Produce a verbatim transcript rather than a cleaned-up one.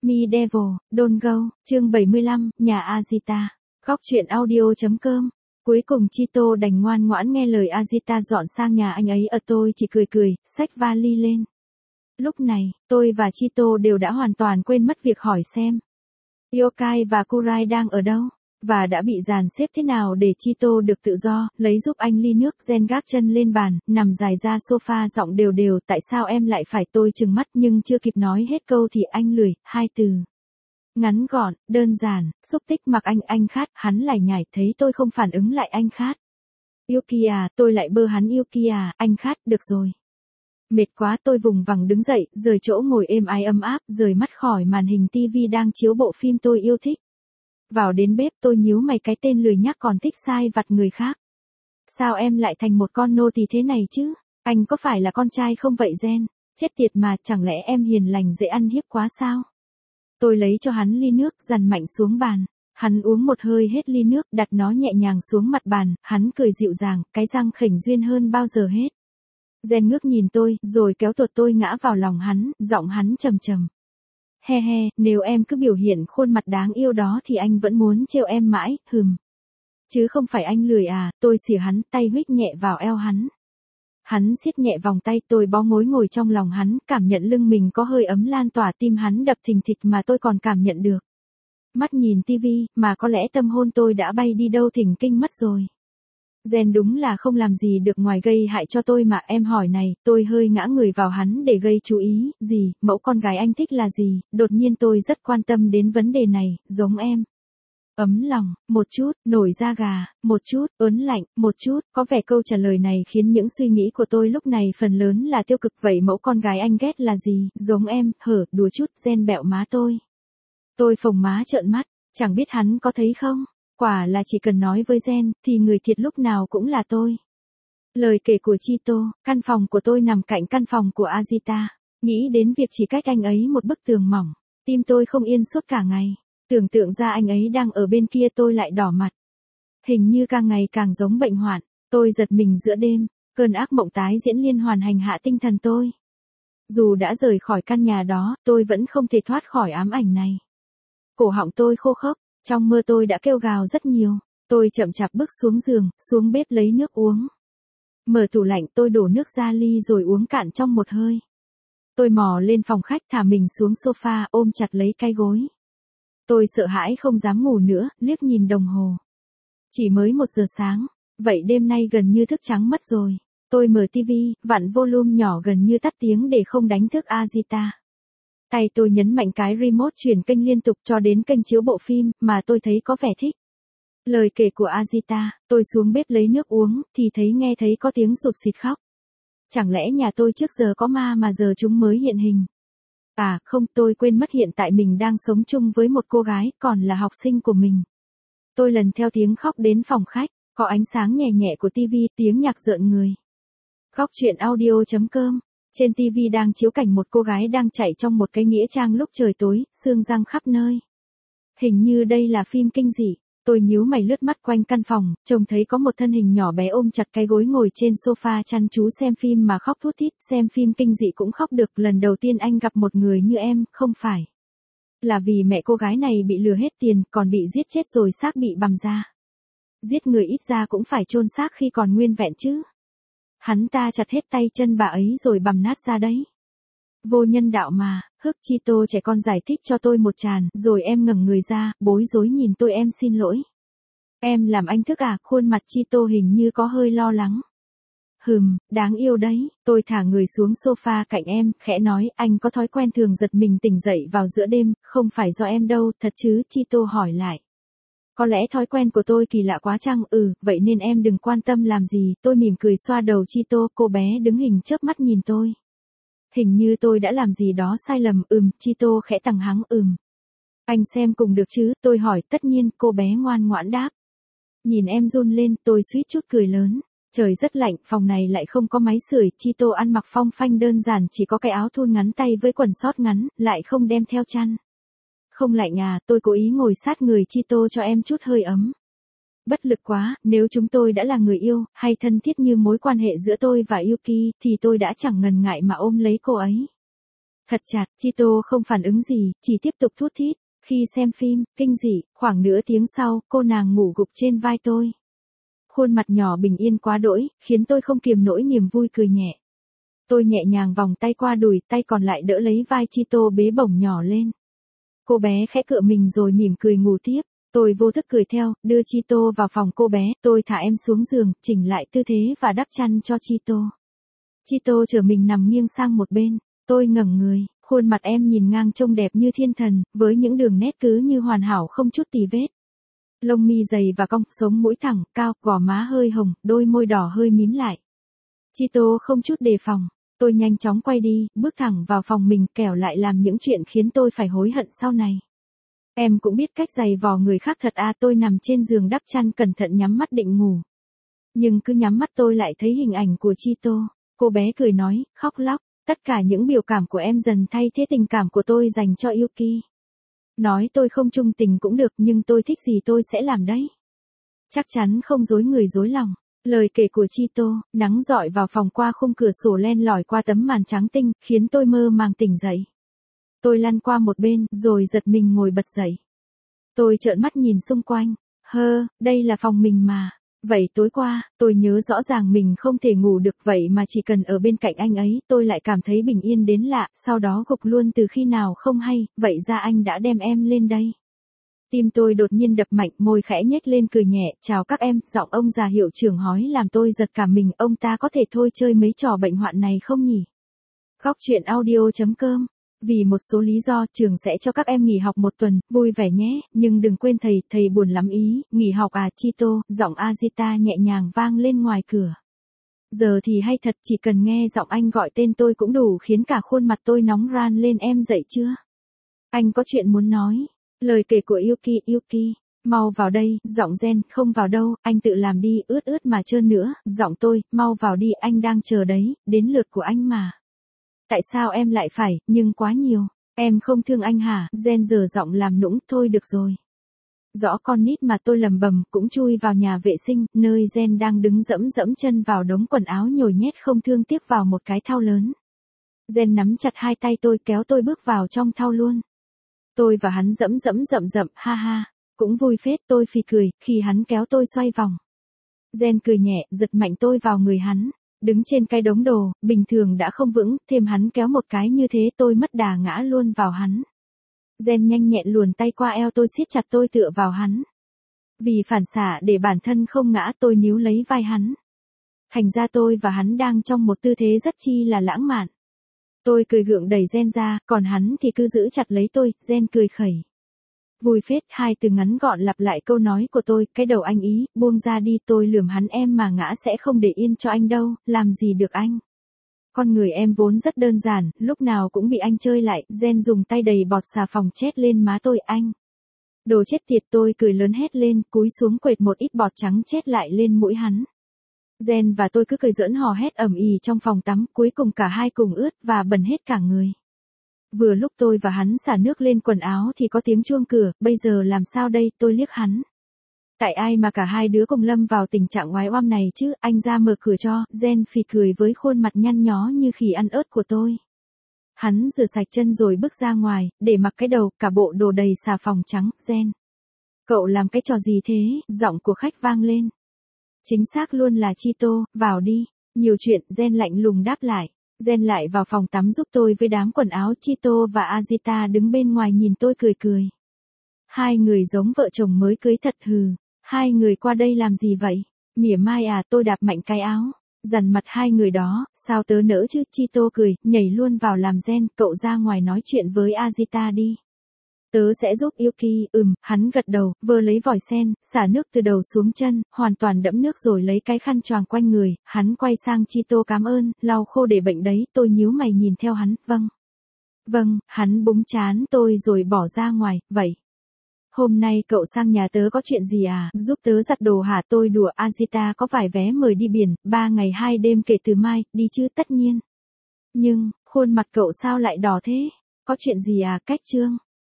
Me Devil, Don't Go, chương bảy mươi lăm, nhà Azita. Góc truyện audio chấm com. Cuối cùng Chito đành ngoan ngoãn nghe lời Azita dọn sang nhà anh ấy ở, tôi chỉ cười cười, xách vali lên. Lúc này, tôi và Chito đều đã hoàn toàn quên mất việc hỏi xem Yokai và Kurai đang ở đâu, và đã bị dàn xếp thế nào để Chito được tự do, lấy giúp anh ly nước. Gen gác chân lên bàn, nằm dài ra sofa giọng đều đều, tại sao em lại phải, tôi trừng mắt nhưng chưa kịp nói hết câu thì anh lười, hai từ. Ngắn gọn, đơn giản, xúc tích mặc anh, anh khát, hắn lải nhải, thấy tôi không phản ứng lại anh khát. Yuki à, tôi lại bơ hắn, Yuki à, anh khát, được rồi. Mệt quá, tôi vùng vằng đứng dậy, rời chỗ ngồi êm ái ấm áp, rời mắt khỏi màn hình tivi đang chiếu bộ phim tôi yêu thích. Vào đến bếp, tôi nhíu mày, cái tên lười nhác còn thích sai vặt người khác. Sao em lại thành một con nô tỳ thế này chứ? Anh có phải là con trai không vậy Gen? Chết tiệt mà, chẳng lẽ em hiền lành dễ ăn hiếp quá sao? Tôi lấy cho hắn ly nước, dằn mạnh xuống bàn. Hắn uống một hơi hết ly nước, đặt nó nhẹ nhàng xuống mặt bàn, hắn cười dịu dàng, cái răng khểnh duyên hơn bao giờ hết. Gen ngước nhìn tôi, rồi kéo tuột tôi ngã vào lòng hắn, giọng hắn trầm trầm. He he, nếu em cứ biểu hiện khuôn mặt đáng yêu đó thì anh vẫn muốn trêu em mãi, hừm. Chứ không phải anh lười à, tôi xỉa hắn, tay huých nhẹ vào eo hắn. Hắn siết nhẹ vòng tay, tôi bó gối ngồi trong lòng hắn, cảm nhận lưng mình có hơi ấm lan tỏa, tim hắn đập thình thịch mà tôi còn cảm nhận được. Mắt nhìn tivi, mà có lẽ tâm hồn tôi đã bay đi đâu thình kinh mất rồi. Gen đúng là không làm gì được ngoài gây hại cho tôi mà. Em hỏi này, tôi hơi ngã người vào hắn để gây chú ý, gì, mẫu con gái anh thích là gì, đột nhiên tôi rất quan tâm đến vấn đề này, giống em. Ấm lòng, một chút, nổi da gà, một chút, ớn lạnh, một chút, có vẻ câu trả lời này khiến những suy nghĩ của tôi lúc này phần lớn là tiêu cực. Vậy mẫu con gái anh ghét là gì, giống em, hở, đùa chút. Gen bẹo má tôi. Tôi phồng má trợn mắt, chẳng biết hắn có thấy không? Quả là chỉ cần nói với Gen, thì người thiệt lúc nào cũng là tôi. Lời kể của Chito, căn phòng của tôi nằm cạnh căn phòng của Azita. Nghĩ đến việc chỉ cách anh ấy một bức tường mỏng, tim tôi không yên suốt cả ngày. Tưởng tượng ra anh ấy đang ở bên kia tôi lại đỏ mặt. Hình như càng ngày càng giống bệnh hoạn, tôi giật mình giữa đêm, cơn ác mộng tái diễn liên hoàn hành hạ tinh thần tôi. Dù đã rời khỏi căn nhà đó, tôi vẫn không thể thoát khỏi ám ảnh này. Cổ họng tôi khô khốc. Trong mơ tôi đã kêu gào rất nhiều. Tôi chậm chạp bước xuống giường, xuống bếp lấy nước uống. Mở tủ lạnh, tôi đổ nước ra ly rồi uống cạn trong một hơi. Tôi mò lên phòng khách, thả mình xuống sofa, ôm chặt lấy cái gối. Tôi sợ hãi không dám ngủ nữa, liếc nhìn đồng hồ. Chỉ mới một giờ sáng, vậy đêm nay gần như thức trắng mất rồi. Tôi mở tivi, vặn volume nhỏ gần như tắt tiếng để không đánh thức Azita. Tay tôi nhấn mạnh cái remote chuyển kênh liên tục cho đến kênh chiếu bộ phim mà tôi thấy có vẻ thích. Lời kể của Azita, tôi xuống bếp lấy nước uống thì thấy nghe thấy có tiếng sụt sịt khóc. Chẳng lẽ nhà tôi trước giờ có ma mà giờ chúng mới hiện hình? À không, tôi quên mất hiện tại mình đang sống chung với một cô gái còn là học sinh của mình. Tôi lần theo tiếng khóc đến phòng khách, có ánh sáng nhẹ nhẹ của tivi, tiếng nhạc rợn người. Góc truyện audio chấm com. Trên tivi đang chiếu cảnh một cô gái đang chạy trong một cái nghĩa trang lúc trời tối, xương răng khắp nơi. Hình như đây là phim kinh dị. Tôi nhíu mày lướt mắt quanh căn phòng, trông thấy có một thân hình nhỏ bé ôm chặt cái gối ngồi trên sofa chăm chú xem phim mà khóc thút thít. Xem phim kinh dị cũng khóc được, lần đầu tiên anh gặp một người như em, không phải là vì mẹ cô gái này bị lừa hết tiền, còn bị giết chết rồi xác bị bằm ra. Giết người ít ra cũng phải chôn xác khi còn nguyên vẹn chứ. Hắn ta chặt hết tay chân bà ấy rồi bằm nát ra đấy. Vô nhân đạo mà, hức. Chito trẻ con giải thích cho tôi một tràn, rồi em ngẩng người ra, bối rối nhìn tôi, em xin lỗi. Em làm anh thức à? Khuôn mặt Chito hình như có hơi lo lắng. Hừm, đáng yêu đấy. Tôi thả người xuống sofa cạnh em, khẽ nói, anh có thói quen thường giật mình tỉnh dậy vào giữa đêm, không phải do em đâu, thật chứ? Chito hỏi lại. Có lẽ thói quen của tôi kỳ lạ quá chăng? Ừ, vậy nên em đừng quan tâm làm gì. Tôi mỉm cười xoa đầu Chito, cô bé đứng hình chớp mắt nhìn tôi. Hình như tôi đã làm gì đó sai lầm. Ừm, Chito khẽ tằng hắng. Ừm. Anh xem cùng được chứ? Tôi hỏi. Tất nhiên, cô bé ngoan ngoãn đáp. Nhìn em run lên, tôi suýt chút cười lớn. Trời rất lạnh, phòng này lại không có máy sưởi. Chito ăn mặc phong phanh đơn giản, chỉ có cái áo thun ngắn tay với quần sót ngắn, lại không đem theo chăn. Không lạnh à? Tôi cố ý ngồi sát người Chito cho em chút hơi ấm. Bất lực quá, nếu chúng tôi đã là người yêu, hay thân thiết như mối quan hệ giữa tôi và Yuki, thì tôi đã chẳng ngần ngại mà ôm lấy cô ấy. Thật chặt, Chito không phản ứng gì, chỉ tiếp tục thút thít. Khi xem phim, kinh dị, khoảng nửa tiếng sau, cô nàng ngủ gục trên vai tôi. Khuôn mặt nhỏ bình yên quá đỗi, khiến tôi không kiềm nổi niềm vui cười nhẹ. Tôi nhẹ nhàng vòng tay qua đùi, tay còn lại đỡ lấy vai Chito bế bổng nhỏ lên. Cô bé khẽ cựa mình rồi mỉm cười ngủ tiếp. Tôi vô thức cười theo, đưa Chito vào phòng cô bé, tôi thả em xuống giường, chỉnh lại tư thế và đắp chăn cho Chito. Chito chở mình nằm nghiêng sang một bên, tôi ngẩng người, khuôn mặt em nhìn ngang trông đẹp như thiên thần, với những đường nét cứ như hoàn hảo không chút tì vết. Lông mi dày và cong, sống mũi thẳng, cao, gò má hơi hồng, đôi môi đỏ hơi mím lại. Chito không chút đề phòng, tôi nhanh chóng quay đi, bước thẳng vào phòng mình, kẻo lại làm những chuyện khiến tôi phải hối hận sau này. Em cũng biết cách giày vò người khác thật à, tôi nằm trên giường đắp chăn cẩn thận nhắm mắt định ngủ. Nhưng cứ nhắm mắt tôi lại thấy hình ảnh của Chito. Cô bé cười nói, khóc lóc, tất cả những biểu cảm của em dần thay thế tình cảm của tôi dành cho Yuki. Nói tôi không trung tình cũng được, nhưng tôi thích gì tôi sẽ làm đấy. Chắc chắn không dối người dối lòng. Lời kể của Chito, nắng rọi vào phòng qua khung cửa sổ len lỏi qua tấm màn trắng tinh, khiến tôi mơ màng tỉnh dậy. Tôi lăn qua một bên, rồi giật mình ngồi bật dậy. Tôi trợn mắt nhìn xung quanh. Hơ, đây là phòng mình mà. Vậy tối qua, tôi nhớ rõ ràng mình không thể ngủ được, vậy mà chỉ cần ở bên cạnh anh ấy, tôi lại cảm thấy bình yên đến lạ, sau đó gục luôn từ khi nào không hay, vậy ra anh đã đem em lên đây. Tim tôi đột nhiên đập mạnh, môi khẽ nhếch lên cười nhẹ, chào các em, giọng ông già hiệu trưởng hói làm tôi giật cả mình, ông ta có thể thôi chơi mấy trò bệnh hoạn này không nhỉ? Góc truyện audio chấm com. Vì một số lý do, trường sẽ cho các em nghỉ học một tuần, vui vẻ nhé, nhưng đừng quên thầy, thầy buồn lắm ý, nghỉ học à Chito, giọng Azita nhẹ nhàng vang lên ngoài cửa. Giờ thì hay thật, chỉ cần nghe giọng anh gọi tên tôi cũng đủ khiến cả khuôn mặt tôi nóng ran lên. Em dậy chưa? Anh có chuyện muốn nói. Lời kể của Yuki, Yuki, mau vào đây, giọng Gen, không vào đâu, anh tự làm đi, ướt ướt mà trơn nữa, giọng tôi, mau vào đi, anh đang chờ đấy, đến lượt của anh mà. Tại sao em lại phải, nhưng quá nhiều, em không thương anh hả? Gen giờ giọng làm nũng, thôi được rồi. Rõ con nít mà, tôi lầm bầm, cũng chui vào nhà vệ sinh, nơi Gen đang đứng dẫm dẫm chân vào đống quần áo nhồi nhét không thương tiếc vào một cái thau lớn. Gen nắm chặt hai tay tôi, kéo tôi bước vào trong thau luôn. Tôi và hắn dẫm dẫm dậm dậm, ha ha, cũng vui phết, tôi phì cười, khi hắn kéo tôi xoay vòng. Gen cười nhẹ, giật mạnh tôi vào người hắn. Đứng trên cái đống đồ, bình thường đã không vững, thêm hắn kéo một cái như thế tôi mất đà ngã luôn vào hắn. Gen nhanh nhẹn luồn tay qua eo tôi, siết chặt tôi tựa vào hắn. Vì phản xạ để bản thân không ngã, tôi níu lấy vai hắn. Thành ra tôi và hắn đang trong một tư thế rất chi là lãng mạn. Tôi cười gượng đẩy Gen ra, còn hắn thì cứ giữ chặt lấy tôi. Gen cười khẩy. Vui phết, hai từ ngắn gọn lặp lại câu nói của tôi, cái đầu anh ý, buông ra đi, tôi lườm hắn, em mà ngã sẽ không để yên cho anh đâu, làm gì được anh. Con người em vốn rất đơn giản, lúc nào cũng bị anh chơi lại. Gen dùng tay đầy bọt xà phòng chét lên má tôi, anh. Đồ chết tiệt, tôi cười lớn hét lên, cúi xuống quệt một ít bọt trắng chét lại lên mũi hắn. Gen và tôi cứ cười giỡn hò hét ầm ĩ trong phòng tắm, cuối cùng cả hai cùng ướt và bẩn hết cả người. Vừa lúc tôi và hắn xả nước lên quần áo thì có tiếng chuông cửa, bây giờ làm sao đây, tôi liếc hắn. Tại ai mà cả hai đứa cùng lâm vào tình trạng oái oăm này chứ, anh ra mở cửa cho. Gen phì cười với khuôn mặt nhăn nhó như khỉ ăn ớt của tôi. Hắn rửa sạch chân rồi bước ra ngoài, để mặc cái đầu, cả bộ đồ đầy xà phòng trắng. Gen, cậu làm cái trò gì thế? Giọng của khách vang lên. Chính xác luôn là Chito, vào đi. Nhiều chuyện, Gen lạnh lùng đáp lại. Gen lại vào phòng tắm giúp tôi với đám quần áo. Chito và Azita đứng bên ngoài nhìn tôi cười cười. Hai người giống vợ chồng mới cưới thật hừ. Hai người qua đây làm gì vậy? Mỉa mai à, tôi đạp mạnh cái áo. Dằn mặt hai người đó, sao tớ nỡ chứ? Chito cười, nhảy luôn vào làm. Gen, cậu ra ngoài nói chuyện với Azita đi. Tớ sẽ giúp Yuki, ừm, hắn gật đầu, vơ lấy vòi sen, xả nước từ đầu xuống chân, hoàn toàn đẫm nước rồi lấy cái khăn choàng quanh người, hắn quay sang Chito, cảm ơn, lau khô để bệnh đấy. Tôi nhíu mày nhìn theo hắn, vâng. Vâng, hắn búng trán tôi rồi bỏ ra ngoài, vậy. Hôm nay cậu sang nhà tớ có chuyện gì à, giúp tớ giặt đồ hả? Tôi đùa. Azita có vài vé mời đi biển, ba ngày hai đêm kể từ mai, đi chứ? Tất nhiên. Nhưng, khuôn mặt cậu sao lại đỏ thế? Có chuyện gì à? Cách trương.